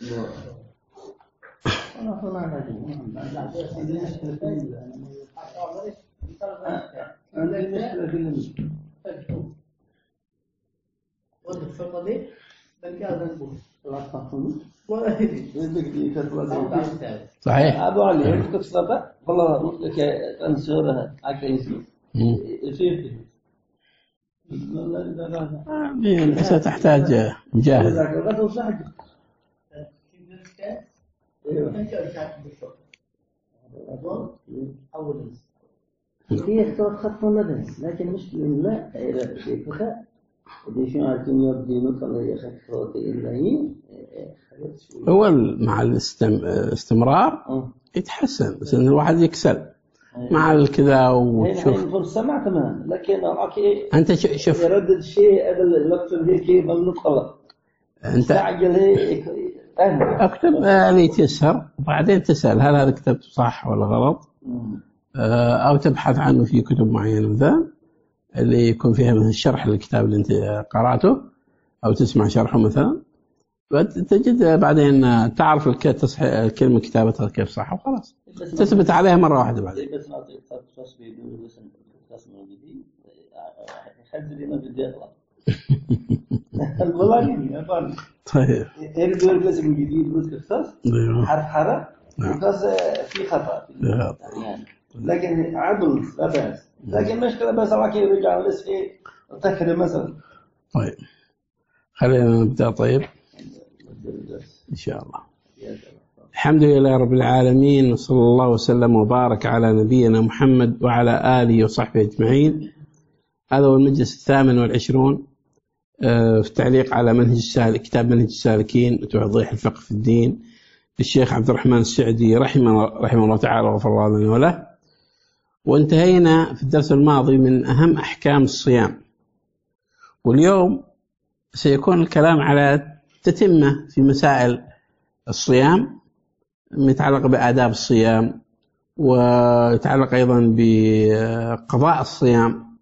صحيح. أبو علي القصة والله مطلق أنسورها عكيسي. بس تحتاج مجاهد. هي اختار خط مدني لكن مش لا هو مع الاستمرار يتحسن بس إن الواحد يكسل مع الكذا وتشوف. فرصة مع كمان لكن أنت شوف يردد الشيء هذا الوقت اللي كيف بنطلع أنت تعجل هيك اكتب اللي يتيسر وبعدين تسأل هل هذا كتبته صح ولا غلط أو تبحث عنه في كتب معينة مثلا اللي يكون فيها مثلا شرح للكتاب اللي أنت قرأته أو تسمع شرحه مثلا تجد بعدين تعرف الكلمة كتابتها كيف صح وخلاص تثبت عليها مرة واحدة بعدين. بس نعطي تصبي اسم جديد يخلي لنا بدي أطلع. والله جديد أفهم. طيب. يرجع الاسم جديد بس قصص. حرف قصص في خطأ. يعني لكن عدل لا بأس. لكن مشكلة بس راكي يرجع الاسم تكذب مثلا. طيب. خلينا نبدأ طيب. إن شاء الله. الحمد لله رب العالمين وصلى الله وسلم وبارك على نبينا محمد وعلى آله وصحبه أجمعين. هذا هو المجلس 28 في التعليق على منهج كتاب منهج السالكين وتوضيح الفقه في الدين للشيخ عبد الرحمن السعدي رحمه الله تعالى وغفر الله لنا وله. وانتهينا في الدرس الماضي من أهم أحكام الصيام، واليوم سيكون الكلام على تتمة في مسائل الصيام متعلقة بآداب الصيام ويتعلق أيضا بقضاء الصيام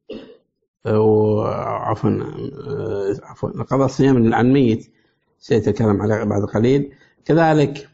عفوا قضاء الصيام عن ميت سيتكلم عليه بعد قليل. كذلك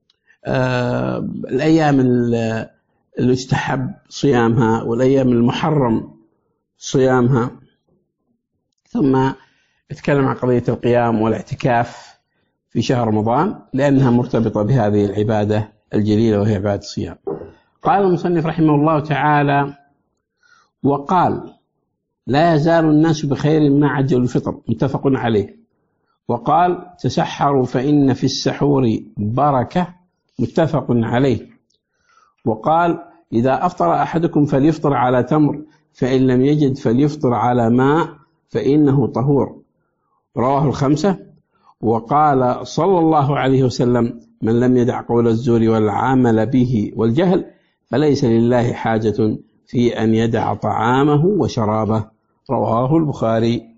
الأيام اللي يستحب صيامها والأيام المحرم صيامها، ثم يتكلم عن قضية القيام والاعتكاف في شهر رمضان لأنها مرتبطة بهذه العبادة الجليلة وهي عبادة الصيام. قال المصنف رحمه الله تعالى: وقال: لا يزال الناس بخير ما عجلوا الفطر، متفق عليه. وقال: تسحروا فإن في السحور بركة، متفق عليه. وقال: إذا أفطر أحدكم فليفطر على تمر، فإن لم يجد فليفطر على ماء فإنه طهور، رواه الخمسة. وقال صلى الله عليه وسلم: من لم يدع قول الزور والعمل به والجهل فليس لله حاجة في أن يدع طعامه وشرابه، رواه البخاري.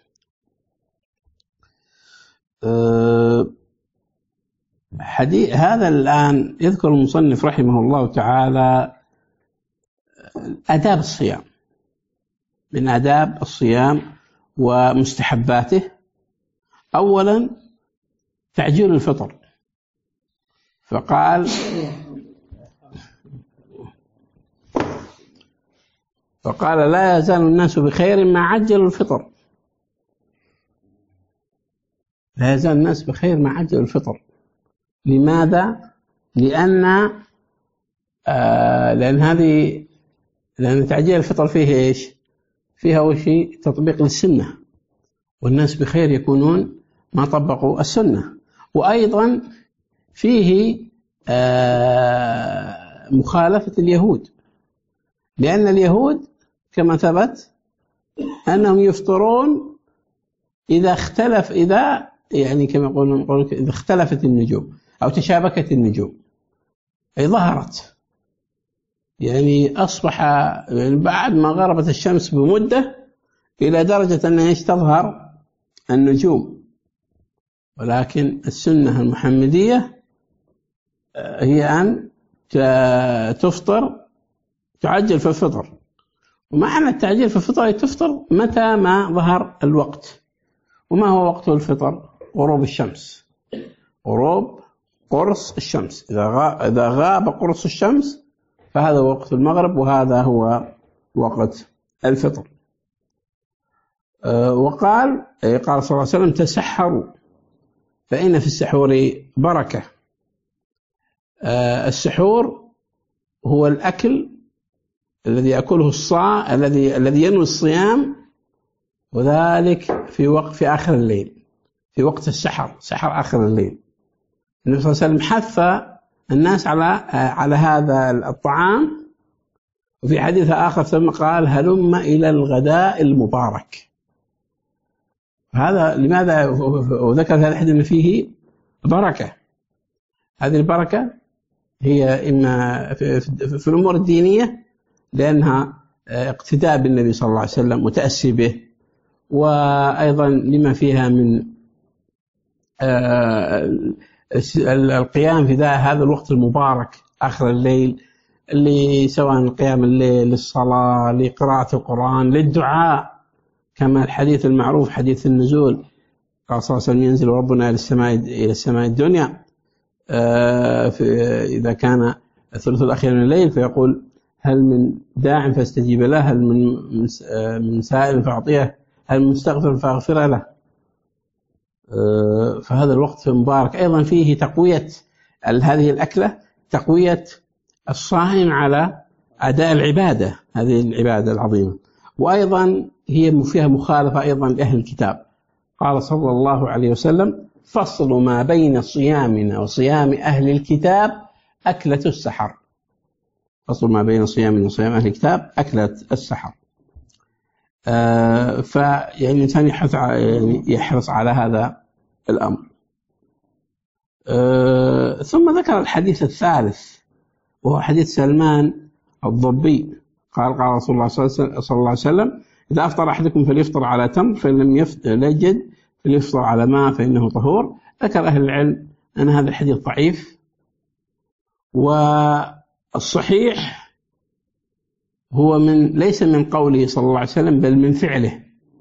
هذا الآن يذكر المصنف رحمه الله تعالى آداب الصيام، من آداب الصيام ومستحباته. أولا تعجيل الفطر، فقال: لا يزال الناس بخير ما عجلوا الفطر. لا يزال الناس بخير ما عجلوا الفطر. لماذا؟ لأن تعجيل الفطر فيه إيش؟ فيها أول شيء تطبيق للسنة، والناس بخير يكونون ما طبقوا السنة. وأيضا فيه مخالفة اليهود، لأن اليهود كما ثبت أنهم يفطرون إذا اختلفت النجوم أو تشابكت النجوم، أي ظهرت، يعني أصبح بعد ما غربت الشمس بمدة إلى درجة أنها تظهر النجوم. ولكن السنة المحمدية هي أن تفطر، تعجل في الفطر. ومعنى التعجيل في الفطر تفطر متى ما ظهر الوقت. وما هو وقت الفطر؟ غروب الشمس. غروب قرص الشمس. إذا غاب قرص الشمس فهذا وقت المغرب، وهذا هو وقت الفطر. وقال صلى الله عليه وسلم: تسحروا فإن في السحور بركة. السحور هو الأكل الذي يأكله الذي ينوي الصيام، وذلك في آخر الليل، في وقت السحر، سحر آخر الليل. النبي صلى الله عليه وسلم حث الناس على هذا الطعام، وفي حديث آخر ثم قال: هلم إلى الغداء المبارك. هذا لماذا؟ وذكر في هذا الحديث أن فيه بركة. هذه البركة هي إما في الأمور الدينية لأنها اقتداء بالنبي صلى الله عليه وسلم وتأسي به، وأيضا لما فيها من القيام في هذا الوقت المبارك آخر الليل، اللي سواء قيام الليل للصلاة، لقراءة القرآن، للدعاء، كما الحديث المعروف حديث النزول. قال صلى الله عليه وسلم: ينزل ربنا إلى السماء الدنيا إذا كان الثلث الأخير من الليل فيقول: هل من داع فاستجيب له، هل من سائل فأعطيه، هل من مستغفر فأغفر له. فهذا الوقت مبارك. أيضا فيه تقوية هذه الأكلة، تقوية الصائم على أداء العبادة، هذه العبادة العظيمة. وأيضا هي فيها مخالفة أيضا لأهل الكتاب. قال صلى الله عليه وسلم: فصل ما بين صيامنا وصيام أهل الكتاب أكلة السحر. فصل ما بين صيامنا وصيام أهل الكتاب أكلة السحر. فيعني الإنسان يحرص على هذا الأمر. ثم ذكر الحديث الثالث، وهو حديث سلمان الضبي. قال رسول الله صلى الله عليه وسلم: إذا أفطر أحدكم فليفطر على تمر، فإن لم يجد فليفطر على ماء فإنه طهور. ذكر أهل العلم أن هذا الحديث ضعيف، والصحيح هو ليس من قوله صلى الله عليه وسلم بل من فعله.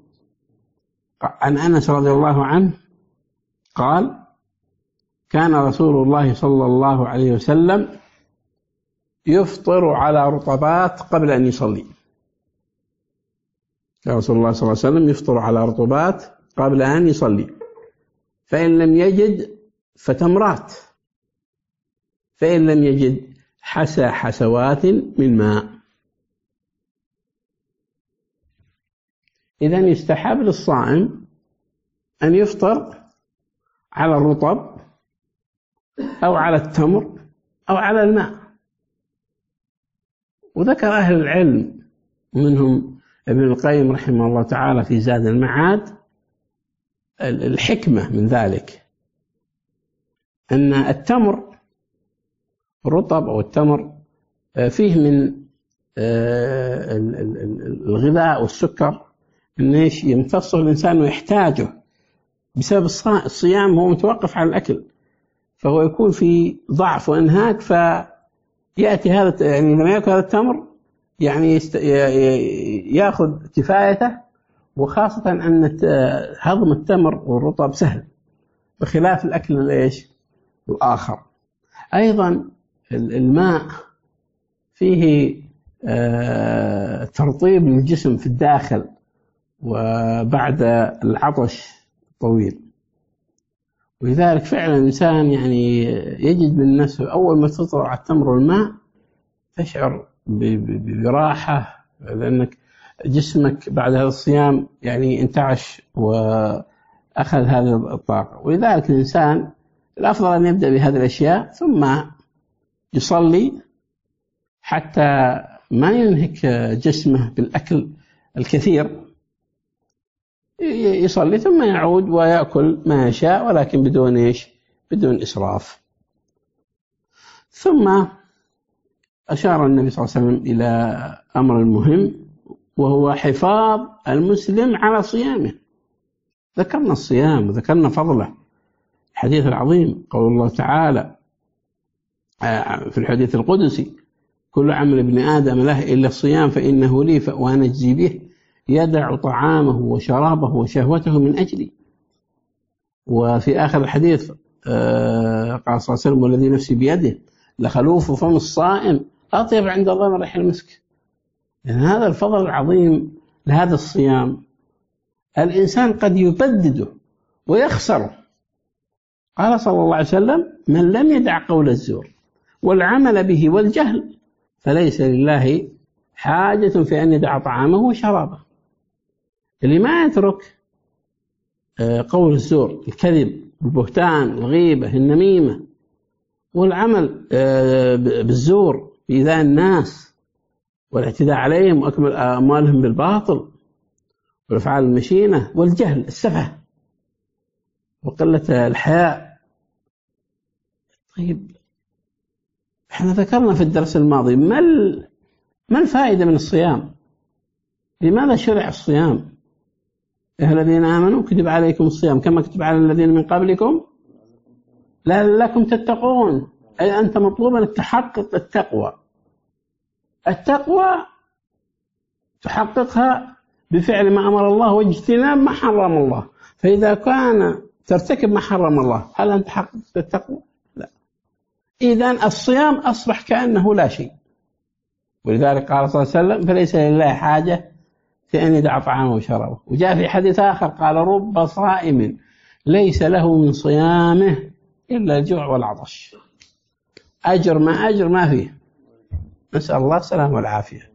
عن أنس رضي الله عنه قال: كان رسول الله صلى الله عليه وسلم يفطر على رطبات قبل أن يصلي. كان رسول الله صلى الله عليه وسلم يفطر على رطبات قبل أن يصلي، فإن لم يجد فتمرات، فإن لم يجد حسى حسوات من ماء. إذن يستحب للصائم أن يفطر على الرطب أو على التمر أو على الماء. وذكر أهل العلم منهم ابن القيم رحمه الله تعالى في زاد المعاد الحكمة من ذلك، أن التمر الرطب أو التمر فيه من الغذاء والسكر أن يمتصه الإنسان ويحتاجه بسبب الصيام، هو متوقف على الأكل، فهو يكون في ضعف وإنهاك، فيأتي هذا يعني لما يأكل هذا التمر يعني يأخذ كفايته، وخاصة أن هضم التمر والرطب سهل بخلاف الأكل الآخر. أيضا الماء فيه ترطيب للجسم في الداخل وبعد العطش الطويل، ولذلك فعلا الإنسان يعني يجد من نفسه أول ما تفطر على التمر والماء تشعر براحة، لأنك جسمك بعد هذا الصيام يعني انتعش وأخذ هذه الطاقة. ولذلك الإنسان الأفضل أن يبدأ بهذه الأشياء ثم يصلي حتى ما ينهك جسمه بالأكل الكثير، يصلي ثم يعود ويأكل ما يشاء، ولكن بدون إسراف. ثم أشار النبي صلى الله عليه وسلم إلى أمر مهم، وهو حفاظ المسلم على صيامه. ذكرنا الصيام وذكرنا فضله، الحديث العظيم قول الله تعالى في الحديث القدسي: كل عمل ابن آدم له إلا الصيام فإنه لي وأنا أجزي به، يدع طعامه وشرابه وشهوته من أجلي. وفي آخر الحديث قال صلى الله عليه وسلم والذي نفسي بيده لخلوف فم الصائم أطيب عند الله من ريح المسك. يعني هذا الفضل العظيم لهذا الصيام الإنسان قد يبدده ويخسره. قال صلى الله عليه وسلم من لم يدع قول الزور والعمل به والجهل فليس لله حاجة في أن يدع طعامه وشرابه. اللي ما يترك قول الزور، الكذب، البهتان، الغيبة، النميمة، والعمل بالزور بإيذاء الناس والاعتداء عليهم وأكل أموالهم بالباطل والأفعال المشينة والجهل، السفه وقلة الحياء. طيب احنا ذكرنا في الدرس الماضي ما الفائدة من الصيام؟ لماذا شرع الصيام؟ يا الذين آمنوا كتب عليكم الصيام كما كتب على الذين من قبلكم لعلكم تتقون. أي أنت مطلوب أن تحقق التقوى. التقوى تحققها بفعل ما أمر الله واجتناب ما حرم الله. فإذا كان ترتكب ما حرم الله هل أنت حققت التقوى؟ لا. إذن الصيام أصبح كأنه لا شيء. ولذلك قال صلى الله عليه وسلم فليس لله حاجة في أن يدع طعامه وشرابه. وجاء في حديث آخر قال رب صائم ليس له من صيامه إلا الجوع والعطش. أجر ما فيه. نسأل الله السلامة والعافية.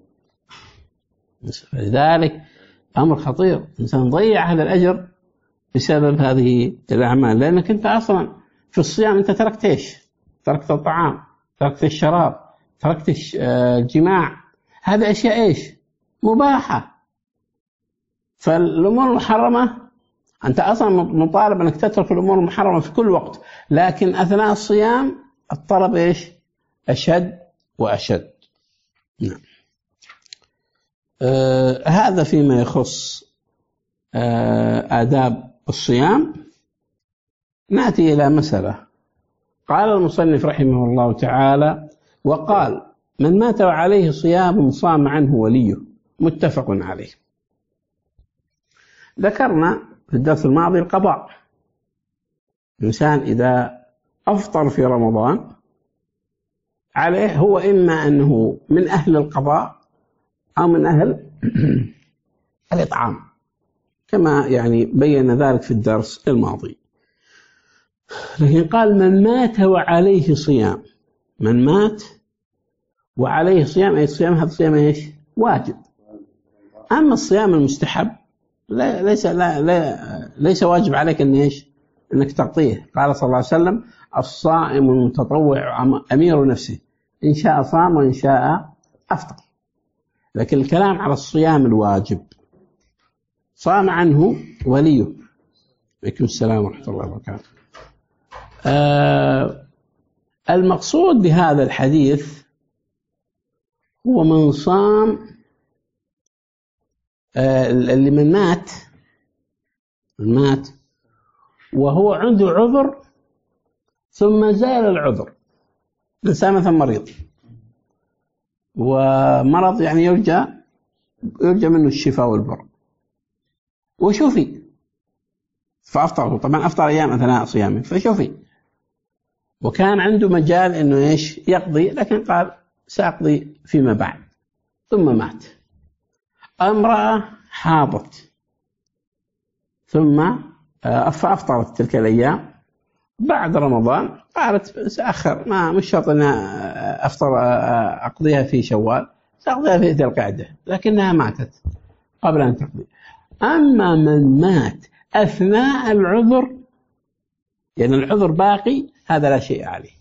لذلك أمر خطير، الإنسان ضيع هذا الأجر بسبب هذه الأعمال. لأنك أنت أصلا في الصيام أنت تركت إيش؟ تركت الطعام، تركت الشراب، تركت الجماع. هذه أشياء إيش؟ مباحة. فالأمور المحرمة أنت أصلا مطالب أنك تترك الأمور المحرمة في كل وقت، لكن أثناء الصيام الطلب إيش؟ أشد وأشد. نعم. هذا فيما يخص آداب الصيام. نأتي إلى مسألة. قال المصنف رحمه الله تعالى وقال من مات وعليه صيام صام عنه وليه متفق عليه. ذكرنا في الدرس الماضي القضاء. الإنسان إذا أفطر في رمضان عليه هو إما أنه من أهل القضاء أو من أهل الإطعام كما يعني بين ذلك في الدرس الماضي. لكن قال من مات وعليه صيام. من مات وعليه صيام أي صيام هذا صيام إيش؟ واجب. أما الصيام المستحب ليس واجب عليك أن إيش؟ أنك تغطيه. قال صلى الله عليه وسلم الصائم المتطوع أمير نفسه إن شاء صام وإن شاء أفطر. لكن الكلام على الصيام الواجب صام عنه وليه. عليكم السلام ورحمة الله وبركاته. المقصود بهذا الحديث هو من صام اللي من مات وهو عنده عذر ثم زال العذر. الإنسان مثلا مريض ومرض يعني يرجى منه الشفاء والبر وشفي فأفطر. طبعا أفطر أيام أثناء صيامه فشفي وكان عنده مجال إنه إيش يقضي، لكن قال سأقضي فيما بعد ثم مات. امرأة حاضت ثم فأفطرت تلك الأيام بعد رمضان قالت سأخر مش شرط أن أفطر أقضيها في شوال سأقضيها في ذي القعدة، لكنها ماتت قبل أن تقضي. أما من مات أثناء العذر يعني العذر باقي هذا لا شيء عليه.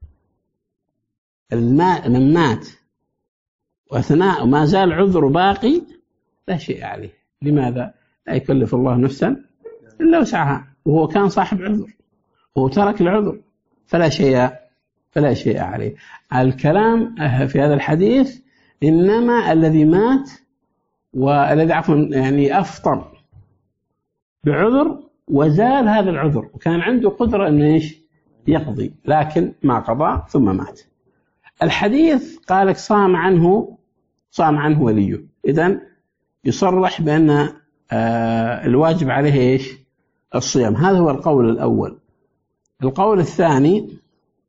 من مات وأثناء ما زال عذر باقي لا شيء عليه. لماذا؟ لا يكلف الله نفسا إلا وسعها، وهو كان صاحب عذر وهو ترك العذر فلا شيء عليه. الكلام في هذا الحديث إنما الذي مات والذي يعني أفطر بعذر وزال هذا العذر وكان عنده قدرة أن إيش يقضي لكن ما قضى ثم مات. الحديث قالك صام عنه وليه. إذن يصرح بأن الواجب عليه إيش الصيام. هذا هو القول الأول. القول الثاني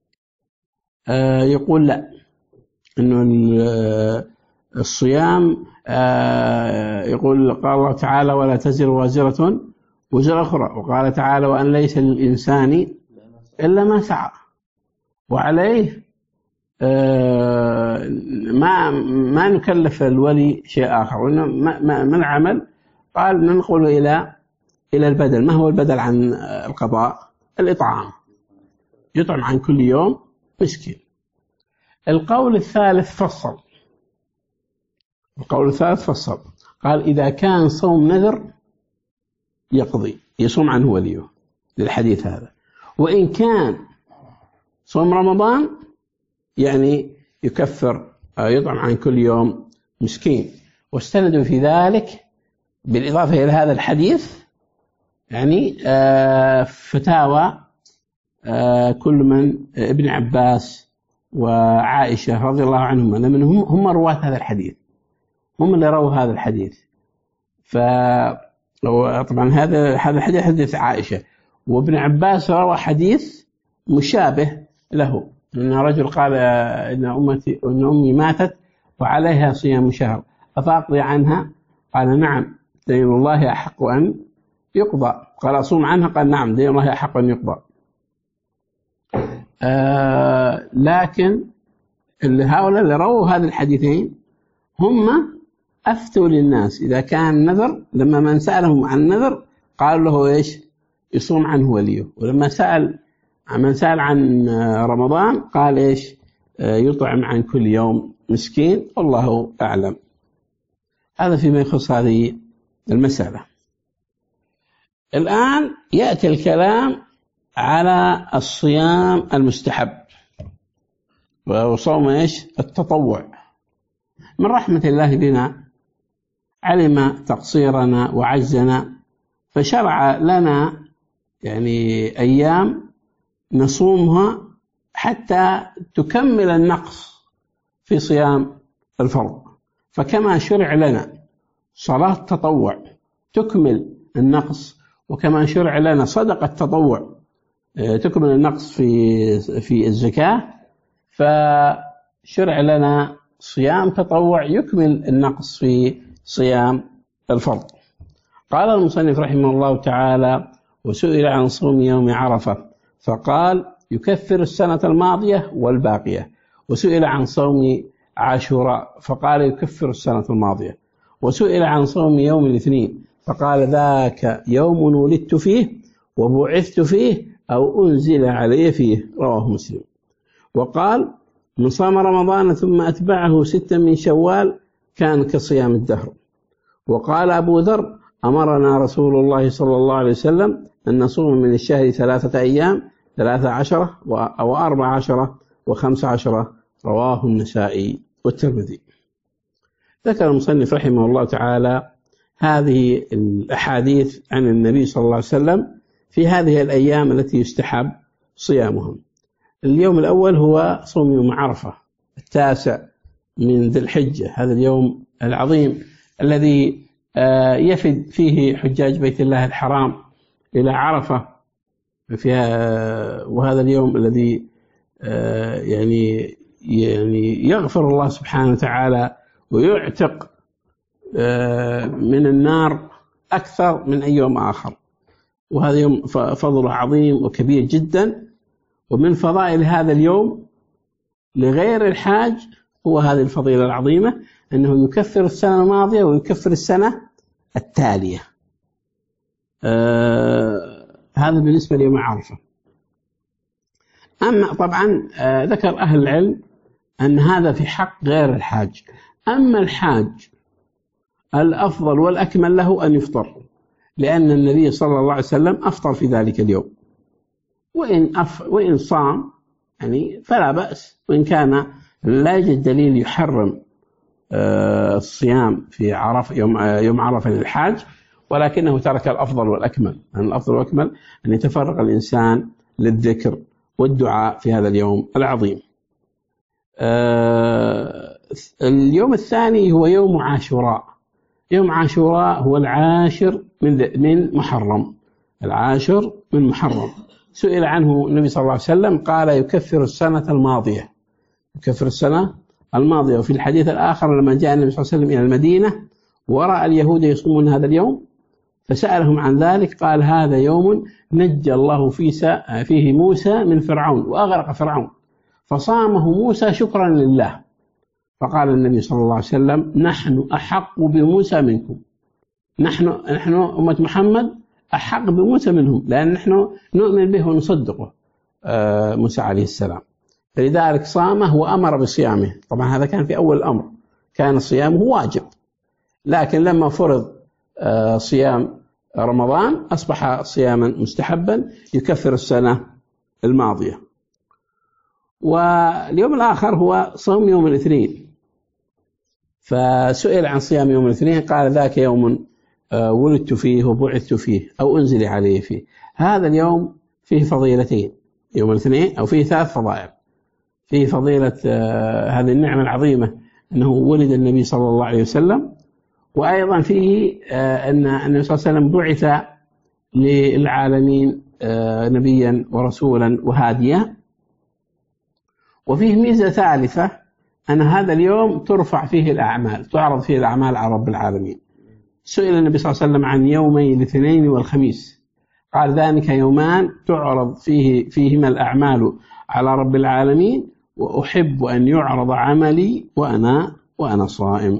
يقول لا، إنه الصيام يقول قال الله تعالى ولا تزر وازرة وزر أخرى، وقال تعالى وأن ليس للإنسان إلا ما سعى، وعليه ما نكلف الولي شيء آخر. ما العمل؟ قال ننقل إلى البدل. ما هو البدل عن القضاء؟ الإطعام، يطعم عن كل يوم مسكين. القول الثالث فصل، قال إذا كان صوم نذر يقضي، يصوم عنه وليه للحديث هذا، وإن كان صوم رمضان يعني يكفر يطعم عن كل يوم مسكين. واستندوا في ذلك بالإضافة إلى هذا الحديث يعني فتاوى كل من ابن عباس وعائشة رضي الله عنهم، لأن هم رواة هذا الحديث، هم اللي رووا هذا الحديث. طبعا هذا الحديث حديث عائشة، وابن عباس روى حديث مشابه له، أن رجل قال إن أمي ماتت وعليها صيام شهر أفأقضي عنها؟ قال نعم دين الله أحق أن يقضى. قال أصوم عنها؟ قال نعم دين الله أحق أن يقضى. لكن هؤلاء اللي رووا هذا الحديثين هم أفتوا للناس إذا كان نذر، لما من سألهم عن نذر قالوا له إيش؟ يصوم عنه وليه. ولما من سأل عن رمضان قال إيش؟ يطعم عن كل يوم مسكين. والله أعلم. هذا فيما يخص هذه المسألة. الآن يأتي الكلام على الصيام المستحب وصوم إيش؟ التطوع. من رحمة الله بنا علم تقصيرنا وعجزنا، فشرع لنا يعني أيام نصومها حتى تكمل النقص في صيام الفرض. فكما شرع لنا صلاة تطوع تكمل النقص، وكما شرع لنا صدقة تطوع تكمل النقص في الزكاة، فشرع لنا صيام تطوع يكمل النقص في صيام الفرض. قال المصنف رحمه الله تعالى وسئل عن صوم يوم عرفة فقال يكفر السنة الماضية والباقية، وسئل عن صوم عاشوراء فقال يكفر السنة الماضية، وسئل عن صوم يوم الاثنين فقال ذاك يوم ولدت فيه وبعثت فيه أو أنزل علي فيه، رواه مسلم. وقال من صام رمضان ثم أتبعه 6 من شوال كان كصيام الدهر. وقال أبو ذر أمرنا رسول الله صلى الله عليه وسلم أن نصوم من الشهر 3 أيام 13 و14 و15، رواه النسائي والترمذي. ذكر المصنف رحمه الله تعالى هذه الأحاديث عن النبي صلى الله عليه وسلم في هذه الأيام التي يستحب صيامهم. اليوم الأول هو صوم يوم عرفة 9 من ذي الحجة، هذا اليوم العظيم الذي يفد فيه حجاج بيت الله الحرام إلى عرفة فيها، وهذا اليوم الذي يعني يغفر الله سبحانه وتعالى ويعتق من النار أكثر من أي يوم آخر، وهذا يوم فضله عظيم وكبير جدا. ومن فضائل هذا اليوم لغير الحاج هو هذه الفضيلة العظيمة أنه يكفر السنة الماضية ويكفر السنة التالية. هذا بالنسبة ليوم عرفة. أما طبعا ذكر أهل العلم أن هذا في حق غير الحاج. أما الحاج الأفضل والأكمل له أن يفطر، لأن النبي صلى الله عليه وسلم أفطر في ذلك اليوم، وإن صام يعني فلا بأس، وإن كان لا يوجد دليل يحرم الصيام في عرفة يوم عرفة للحاج، ولكنه ترك الأفضل والأكمل. يعني الأفضل والأكمل أن يتفرغ الإنسان للذكر والدعاء في هذا اليوم العظيم. اليوم الثاني هو يوم عاشوراء. يوم عاشوراء هو 10 من محرم، 10 من محرم سئل عنه النبي صلى الله عليه وسلم قال يكفر السنة الماضية، يكفر السنة الماضية. وفي الحديث الآخر لما جاء النبي صلى الله عليه وسلم إلى المدينة ورأى اليهود يصومون هذا اليوم فسألهم عن ذلك قال هذا يوم نجى الله فيه موسى من فرعون وأغرق فرعون فصامه موسى شكرا لله. فقال النبي صلى الله عليه وسلم نحن أحق بموسى منكم، نحن أمة محمد أحق بموسى منهم، لأن نحن نؤمن به ونصدقه موسى عليه السلام، فلذلك صامه وأمر بصيامه. طبعا هذا كان في أول الأمر، كان صيامه واجب، لكن لما فرض صيام رمضان أصبح صياما مستحبا يكفر السنة الماضية. واليوم الآخر هو صوم يوم الاثنين، فسئل عن صيام يوم الاثنين قال ذاك يوم ولدت فيه وبعثت فيه أو أنزل عليه فيه. هذا اليوم فيه فضيلتين، يوم الاثنين أو فيه 3 فضائل. فيه فضيلة هذه النعمة العظيمة أنه ولد النبي صلى الله عليه وسلم، وأيضا فيه أن النبي صلى الله عليه وسلم بعث للعالمين نبيا ورسولا وهاديا. وفيه ميزة ثالثة أن هذا اليوم ترفع فيه الأعمال، تعرض فيه الأعمال على رب العالمين. سئل النبي صلى الله عليه وسلم عن يومي الاثنين والخميس قال ذلك يومان تعرض فيهما الأعمال على رب العالمين وأحب أن يعرض عملي وأنا صائم.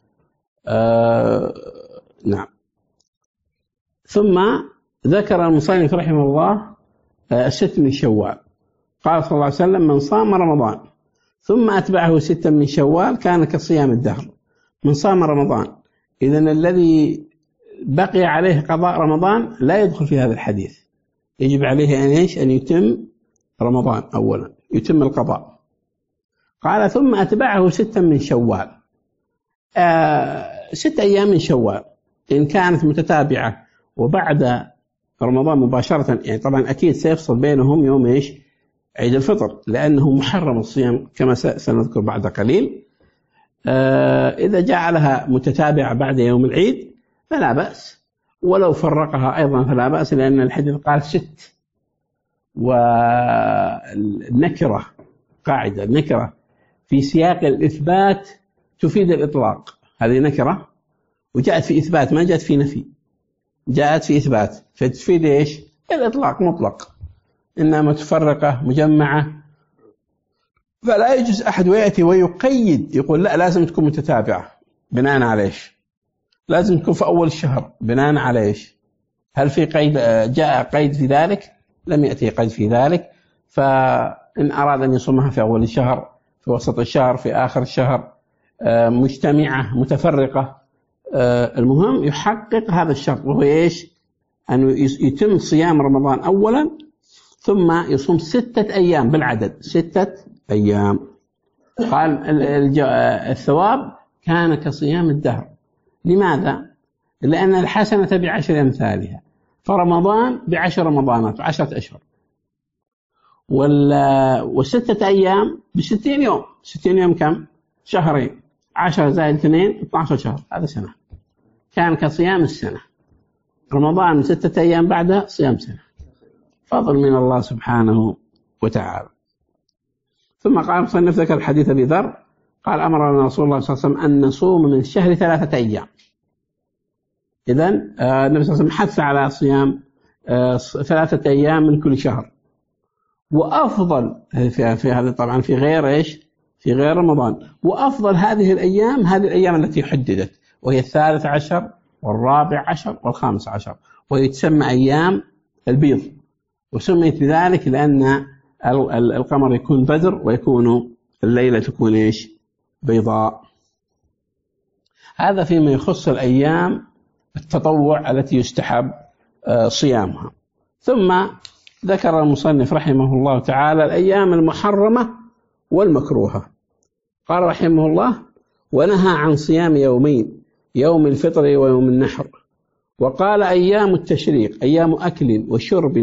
نعم. ثم ذكر المصنف رحمه الله 6 من شوال. قال صلى الله عليه وسلم من صام رمضان ثم أتبعه 6 من شوال كان كصيام الدهر. من صام رمضان، إذن الذي بقي عليه قضاء رمضان لا يدخل في هذا الحديث، يجب عليه أن يتم رمضان أولا، يتم القضاء. قال ثم أتبعه 6 من شوال، 6 أيام من شوال إن كانت متتابعة وبعد رمضان مباشرة، يعني طبعا أكيد سيفصل بينهم يوم عيد الفطر لأنه محرم الصيام كما سنذكر بعد قليل. إذا جعلها متتابعة بعد يوم العيد فلا بأس، ولو فرقها أيضا فلا بأس، لأن الحديث قال 6. والنكرة قاعدة، النكرة في سياق الإثبات تفيد الإطلاق، هذه نكرة وجاءت في إثبات ما جاءت في نفي، جاءت في إثبات فتفيد إيش؟ الإطلاق مطلق. إنما تفرقة مجمعة فلا يجوز أحد ويأتي ويقيد يقول لا لازم تكون متتابعة بناء على إيش؟ لازم تكون في أول الشهر بناء على إيش؟ هل في قيد؟ جاء قيد في ذلك؟ لم يأتي قيد في ذلك. فإن أراد أن يصومها في أول الشهر، في وسط الشهر، في آخر الشهر، مجتمعة متفرقة، المهم يحقق هذا الشرط، وهو إيش؟ أنه يتم صيام رمضان أولا ثم يصوم 6 أيام بالعدد، 6 أيام. قال الثواب كان كصيام الدهر. لماذا؟ لأن الحسنة ب10 أمثالها، فرمضان ب10 رمضانات 10 أشهر، و6 أيام ب60 يوم. 60 يوم كم؟ شهرين، 10 زائد 2 12 شهر، هذا سنة. كان كصيام السنة. رمضان 6 أيام بعده صيام سنة، فضل من الله سبحانه وتعالى. ثم قال مصنف ذكر الحديث أبي ذر قال أمرنا رسول الله صلى الله عليه وسلم أن نصوم من الشهر 3 أيام. إذن النبي صلى الله عليه وسلم حث على صيام 3 أيام من كل شهر. وأفضل في هذا طبعا في غير إيش؟ في غير رمضان. وأفضل هذه الأيام التي حددت، وهي 13 و14 و15، وهي تسمى أيام البيض، وسميت بذلك لأن القمر يكون بدر ويكون الليلة تكون إيش؟ بيضاء. هذا فيما يخص الأيام التطوع التي يستحب صيامها. ثم ذكر المصنف رحمه الله تعالى الأيام المحرمة والمكروهة. قال رحمه الله ونهى عن صيام يومين، يوم الفطر ويوم النحر. وقال أيام التشريق أيام أكل وشرب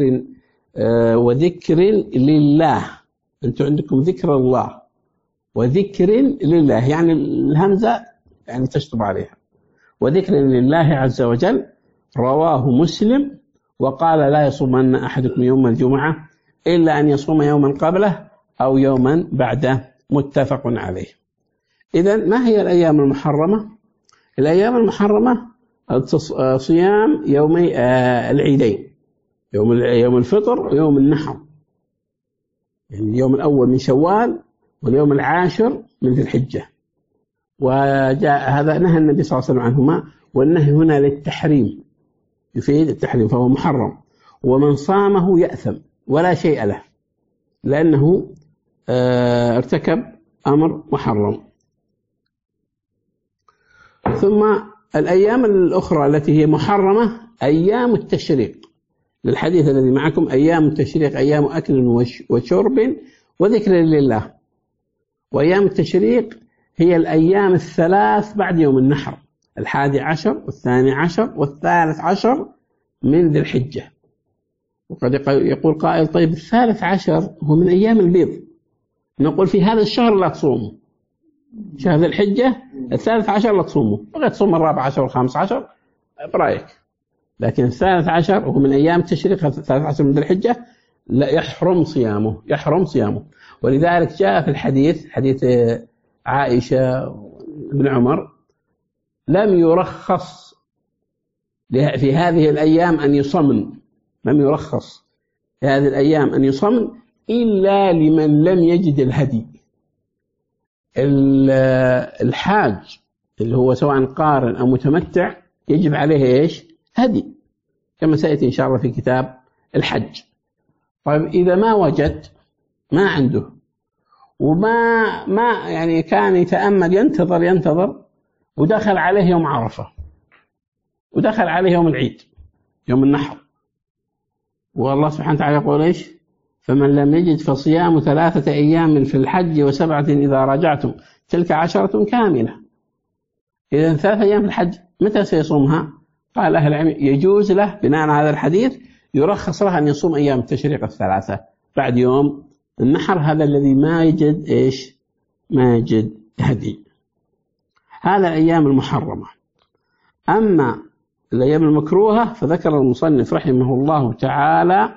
وذكر لله. أنتم عندكم ذكر الله وذكر لله، يعني الهمزة يعني تشطب عليها، وذكر لله عز وجل. رواه مسلم وقال لا يصومن أحدكم يوم الجمعة إلا أن يصوم يوما قبله أو يوما بعده، متفق عليه. إذن ما هي الأيام المحرمة؟ الأيام المحرمة صيام يومي العيدين، يوم الفطر ويوم النحر، يعني اليوم الأول من شوال واليوم العاشر من ذي الحجة. وجاء هذا نهى النبي صلى الله عليه وسلم عنهما، والنهي هنا للتحريم يفيد التحريم، فهو محرم، ومن صامه يأثم ولا شيء له لأنه ارتكب أمر محرم. ثم الأيام الأخرى التي هي محرمة أيام التشريق، للحديث الذي معكم: أيام التشريق أيام أكل وشرب وذكر لله. وأيام التشريق هي الأيام الثلاث بعد يوم النحر، 11 و12 و13 من ذي الحجة. وقد يقول قائل: طيب 13 هو من أيام البيض، نقول في هذا الشهر لا تصوموا، شهر ذي الحجة 13 لا تصوموا، بغيت تصوم 14 و15 برأيك، لكن 13 هو من أيام التشريق، 13 من ذي الحجة لا يحرم صيامه. ولذلك جاء في الحديث، حديث عائشة بن عمر: لم يرخص في هذه الأيام أن يصمن، لم يرخص في هذه الأيام أن يصمن إلا لمن لم يجد الهدي. الحاج اللي هو سواء قارن أو متمتع يجب عليه إيش؟ هدي، كما سيأتي إن شاء الله في كتاب الحج. طيب إذا ما وجد، ما عنده، وما يعني كان يتأمل ينتظر ودخل عليه يوم عرفة ودخل عليه يوم العيد يوم النحر، والله سبحانه وتعالى يقول إيش؟ فمن لم يجد فصيام 3 أيام في الحج و7 إذا رجعتم تلك 10 كاملة. إذن 3 أيام في الحج متى سيصومها؟ قال أهل العلم يجوز له بناء على هذا الحديث، يرخص له أن يصوم أيام التشريق 3 بعد يوم النحر، هذا الذي ما يجد إيش؟ ما يجد هدي. هذا الأيام المحرمة. أما الأيام المكروهة فذكر المصنف رحمه الله تعالى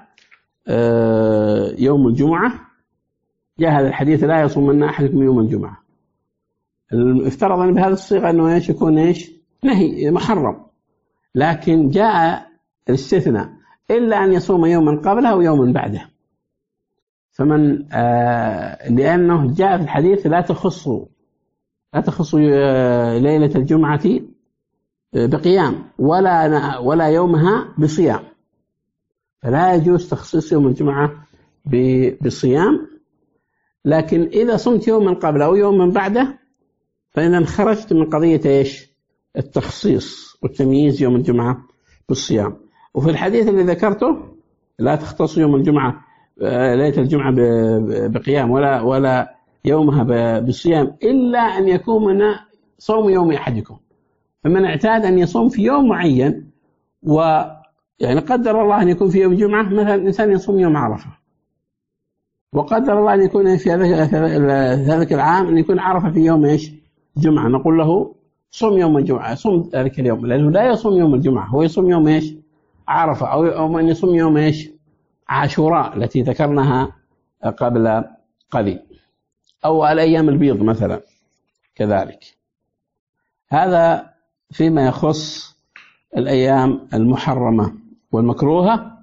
يوم الجمعة، جاء هذا الحديث: لا يصومن أحدكم يوم الجمعة. افترض أن بهذه الصيغة أنه إيش يكون إيش؟ نهي محرم، لكن جاء الاستثناء: إلا أن يصوم يوما قبله أو يوما بعده. فمن لأنه جاء في الحديث: لا تخص ليلة الجمعة بقيام ولا يومها بصيام، فلا يجوز تخصيص يوم الجمعة بصيام. لكن إذا صمت يوما قبله أو يوما بعده فإذا خرجت من قضية إيش؟ التخصيص والتمييز يوم الجمعة بالصيام. وفي الحديث الذي ذكرته: لا تختص يوم الجمعة ليلة الجمعة بقيام ولا يومها بصيام إلا أن يكون صوم يوم أحدكم. فمن اعتاد أن يصوم في يوم معين، ويعني قدر الله أن يكون في يوم جمعة، مثلا إنسان يصوم يوم عرفة، وقدر الله أن يكون في ذلك العام أن يكون عرفة في يوم إيش؟ جمعة، نقول له صوم يوم الجمعة، صوم ذلك اليوم، لأنه لا يصوم يوم الجمعة، هو يصوم يوم إيش؟ عرفة، أو من يصوم يوم إيش؟ عاشوراء التي ذكرناها قبل قليل، أو الأيام البيض مثلا كذلك. هذا فيما يخص الأيام المحرمة والمكروهة.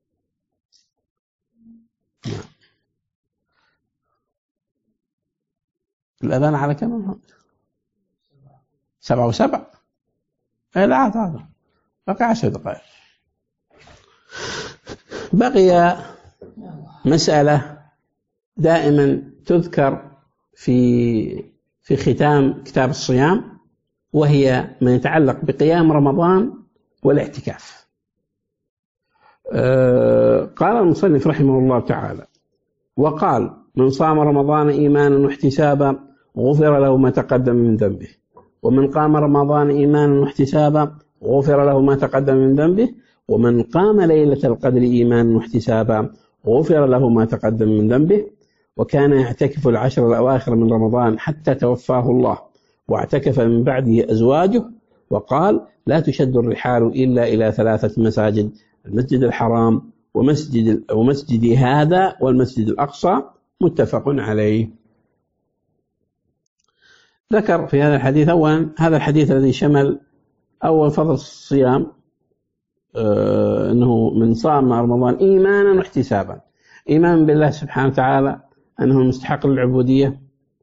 الأذان على كم؟ 7 و7. لا هذا بقي 10 دقائق. بقي مسألة دائما تذكر في ختام كتاب الصيام، وهي ما يتعلق بقيام رمضان والاعتكاف. قال المصنف رحمه الله تعالى: وقال: من صام رمضان إيمانا واحتسابا غفر له ما تقدم من ذنبه، ومن قام رمضان إيمانا واحتسابا غفر له ما تقدم من ذنبه، ومن قام ليلة القدر إيمانا واحتسابا غفر له ما تقدم من ذنبه. وكان يعتكف 10 الأواخر من رمضان حتى توفاه الله، واعتكف من بعده أزواجه، وقال: لا تشد الرحال إلا إلى 3 مساجد: المسجد الحرام ومسجدي هذا والمسجد الأقصى متفق عليه. ذكر في هذا الحديث أولا هذا الحديث الذي شمل أول فضل الصيام أنه من صام رمضان إيمانا واحتسابا، إيمان بالله سبحانه وتعالى أنه مستحق للعبودية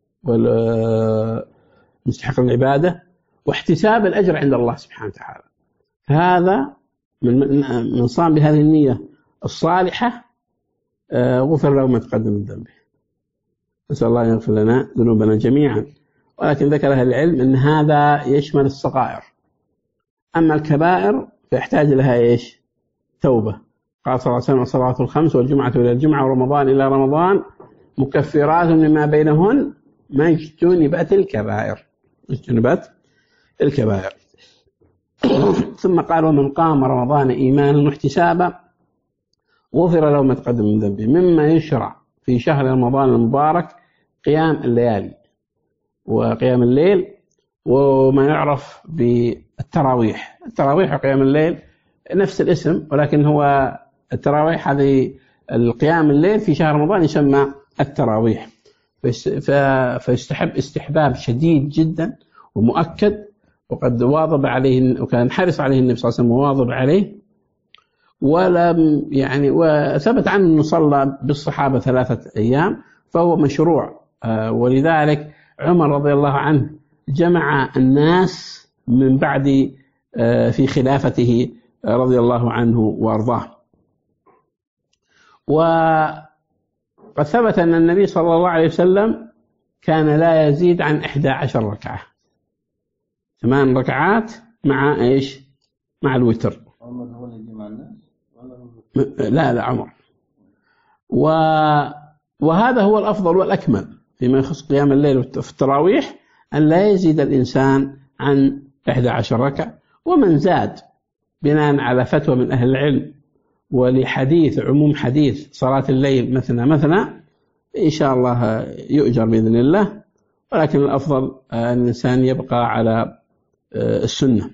ومستحق للعبادة، واحتساب الأجر عند الله سبحانه وتعالى. هذا من صام بهذه النية الصالحة غفر له ما تقدم من ذنبه. نسأل الله أن يغفر لنا ذنوبنا جميعا. ولكن ذكر أهل العلم أن هذا يشمل الصغائر، أما الكبائر فيحتاج لها إيش؟ توبة. قال صلى الله عليه وسلم: الصلوات الخمس والجمعة إلى الجمعة ورمضان إلى رمضان مكفرات لما بينهن ما اجتنبت الكبائر. اجتنبت الكبائر. ثم قال: ومن قام رمضان إيمانا واحتسابا غفر له ما تقدم من ذنبه. مما يشرع في شهر رمضان المبارك قيام الليالي وقيام الليل، وما يعرف بالتراويح. التراويح وقيام الليل نفس الاسم، ولكن هو التراويح هذه القيام الليل في شهر رمضان يسمى التراويح. فيستحب استحباب شديد جدا ومؤكد، وقد واظب عليه وكان حرص عليه النبي صلى الله عليه وسلم وواظب عليه، ولم يعني وثبت عنه أنه صلى بالصحابة 3 أيام، فهو مشروع. ولذلك عمر رضي الله عنه جمع الناس من بعد في خلافته رضي الله عنه وأرضاه. وقد ثبت أن النبي صلى الله عليه وسلم كان لا يزيد عن 11 ركعة، 8 ركعات مع إيش؟ مع الوتر. لا عمر. وهذا هو الأفضل والأكمل فيما يخص قيام الليل في التراويح، أن لا يزيد الإنسان عن 11 ركعة. ومن زاد بناء على فتوى من أهل العلم ولحديث عموم حديث صلاة الليل مثنى إن شاء الله يؤجر بإذن الله، ولكن الأفضل أن الإنسان يبقى على السنة.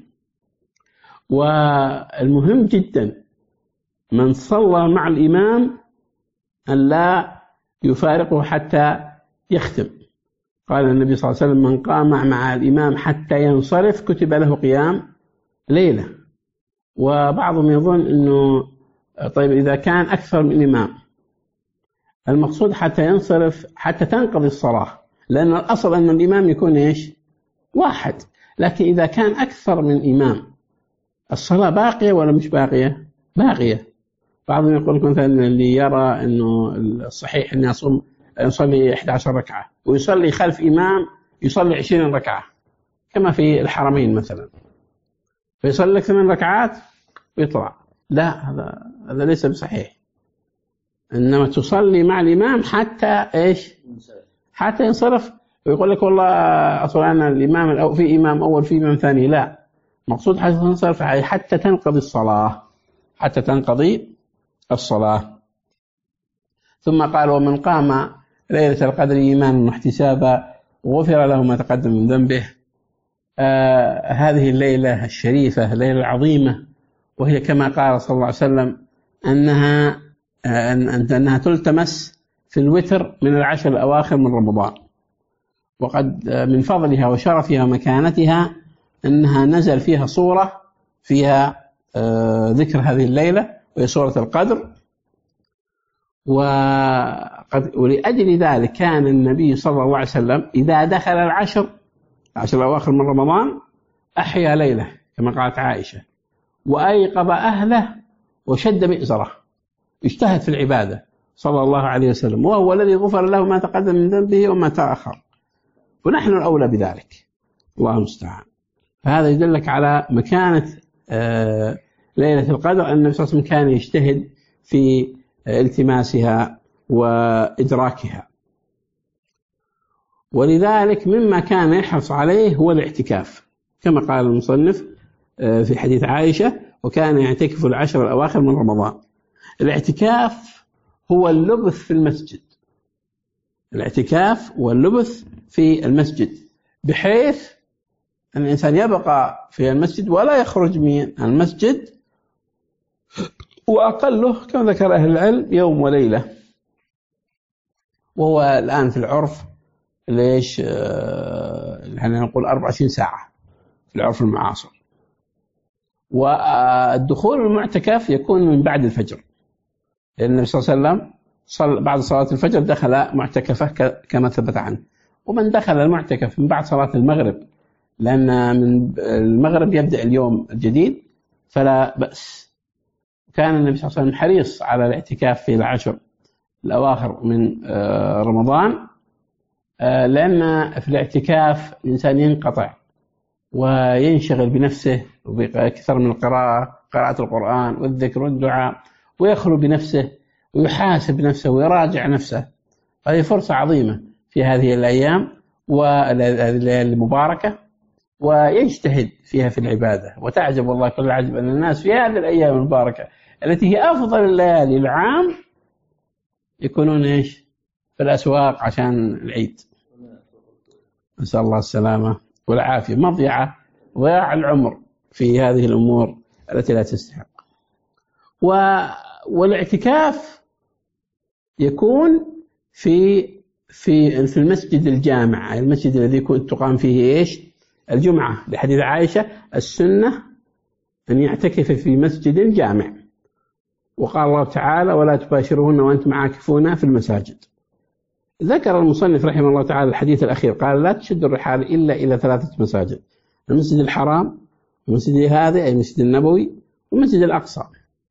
والمهم جدا من صلى مع الإمام أن لا يفارقه حتى يختم. قال النبي صلى الله عليه وسلم: من قام مع الإمام حتى ينصرف كتب له قيام ليلة. وبعضهم يظن أنه طيب إذا كان أكثر من إمام، المقصود حتى ينصرف حتى تنقضي الصلاة، لأن الأصل أن الإمام يكون إيش؟ واحد. لكن إذا كان أكثر من إمام الصلاة باقية ولا مش باقية؟ باقية. بعضهم يقول لك مثلا اللي يرى أنه الصحيح أن يصلي 11 ركعة ويصلي خلف إمام يصلي 20 ركعة كما في الحرمين مثلا، فيصلي لك 8 ركعات ويطلع. لا، هذا ليس بصحيح. إنما تصلي مع الإمام حتى إيش؟ حتى ينصرف. ويقول لك والله أصلا أنا الإمام أو في إمام أول في إمام ثاني. لا، مقصود حتى تنصرف حتى تنقضي الصلاة، حتى تنقضي الصلاة. ثم قال: ومن قام ليلة القدر إيمانا واحتسابا غفر له ما تقدم من ذنبه. هذه الليلة الشريفة، الليلة العظيمة، وهي كما قال صلى الله عليه وسلم أنها تلتمس في الوتر من العشر الأواخر من رمضان. وقد من فضلها وشرفها ومكانتها أنها نزل فيها صورة فيها ذكر هذه الليلة، وهي سورة القدر. ولأجل ذلك كان النبي صلى الله عليه وسلم إذا دخل العشر الأواخر من رمضان أحيا ليلة كما قالت عائشة، وأيقظ أهله وشد مئزره، اجتهد في العبادة صلى الله عليه وسلم، وهو الذي غفر له ما تقدم من ذنبه وما تأخر، ونحن الأولى بذلك، الله المستعان. فهذا يدلك على مكانة ليلة القدر، أن النبي صلى الله عليه وسلم كان يجتهد في التماسها وإدراكها. ولذلك مما كان يحرص عليه هو الاعتكاف، كما قال المصنف في حديث عائشة: وكان يعتكف العشر الأواخر من رمضان. الاعتكاف هو اللبث في المسجد، الاعتكاف واللبث في المسجد، بحيث أن الإنسان يبقى في المسجد ولا يخرج من المسجد وأقله كما ذكر أهل العلم يوم وليلة، وهو الآن في العرف ليش يعني نقول 24 ساعة في العرف المعاصر. والدخول المعتكف يكون من بعد الفجر، لأن النبي صلى الله عليه وسلم بعد صلاة الفجر دخل معتكفه كما ثبت عنه. ومن دخل المعتكف من بعد صلاة المغرب، لأن من المغرب يبدأ اليوم الجديد، فلا بأس. كان النبي صلى الله عليه وسلم حريص على الاعتكاف في العشر الأواخر من رمضان، لأن في الاعتكاف الإنسان ينقطع وينشغل بنفسه وبكثر من القراءة، قراءة القرآن والذكر والدعاء، ويخلو بنفسه ويحاسب نفسه ويراجع نفسه. هذه فرصة عظيمة في هذه الأيام والليالي المباركة، ويجتهد فيها في العبادة. وتعجب والله كل العجب أن الناس في هذه الأيام المباركة التي هي أفضل الليالي العام يكونون إيش في الأسواق عشان العيد. نسأل الله السلامة والعافية. مضيعة ضياع العمر في هذه الأمور التي لا تستحق. والاعتكاف يكون في المسجد الجامع، المسجد الذي كنت تقام فيه إيش الجمعة، لحديث عائشة السنة أن يعتكف في مسجد جامع. وقال الله تعالى ولا تباشرون وأنتم عاكفون في المساجد. ذكر المصنف رحمه الله تعالى الحديث الأخير، قال لا تشد الرحال إلا إلى 3 مساجد: المسجد الحرام، المسجد هذا أي المسجد النبوي، والمسجد الأقصى.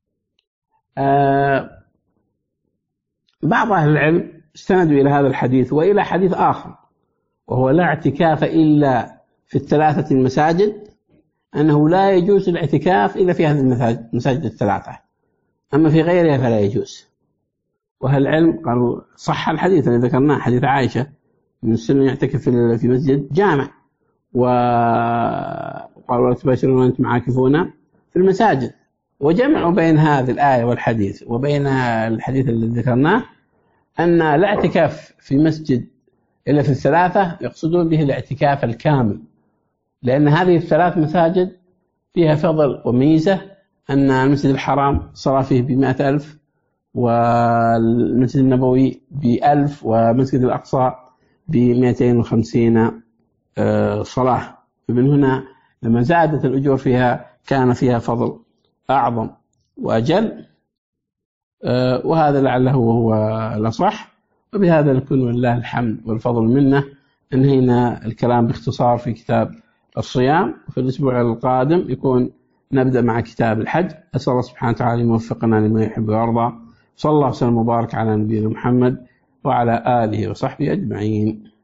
بعض أهل العلم استندوا إلى هذا الحديث وإلى حديث آخر، وهو لا اعتكاف إلا في ال3 مساجد، أنه لا يجوز الاعتكاف إلا في هذه المساجد ال3، أما في غيرها فلا يجوز. وأهل العلم قالوا صح الحديث الذي ذكرناه، حديث عائشة من السنة يعتكف في مسجد جامع، وقالوا لا تباشرون وأنتم عاكفون في المساجد. وجمعوا بين هذه الآية والحديث وبين الحديث الذي ذكرناه أن لا اعتكاف في مسجد إلا في ال3 يقصدون به الاعتكاف الكامل، لأن هذه ال3 مساجد فيها فضل وميزة، أن المسجد الحرام صلاة فيه ب100,000، والمسجد النبوي ب1000، ومسجد الأقصى ب250 صلاة. فمن هنا لما زادت الأجور فيها كان فيها فضل أعظم وأجل، وهذا لعله هو الأصح. وبهذا نكون ولله الحمد والفضل منه انهينا الكلام باختصار في كتاب الصيام. في الأسبوع القادم يكون نبدأ مع كتاب الحج. أسأل الله سبحانه وتعالى يوفقنا لما يحب ويرضى. صلى الله وسلم وبارك على نبينا محمد وعلى آله وصحبه أجمعين.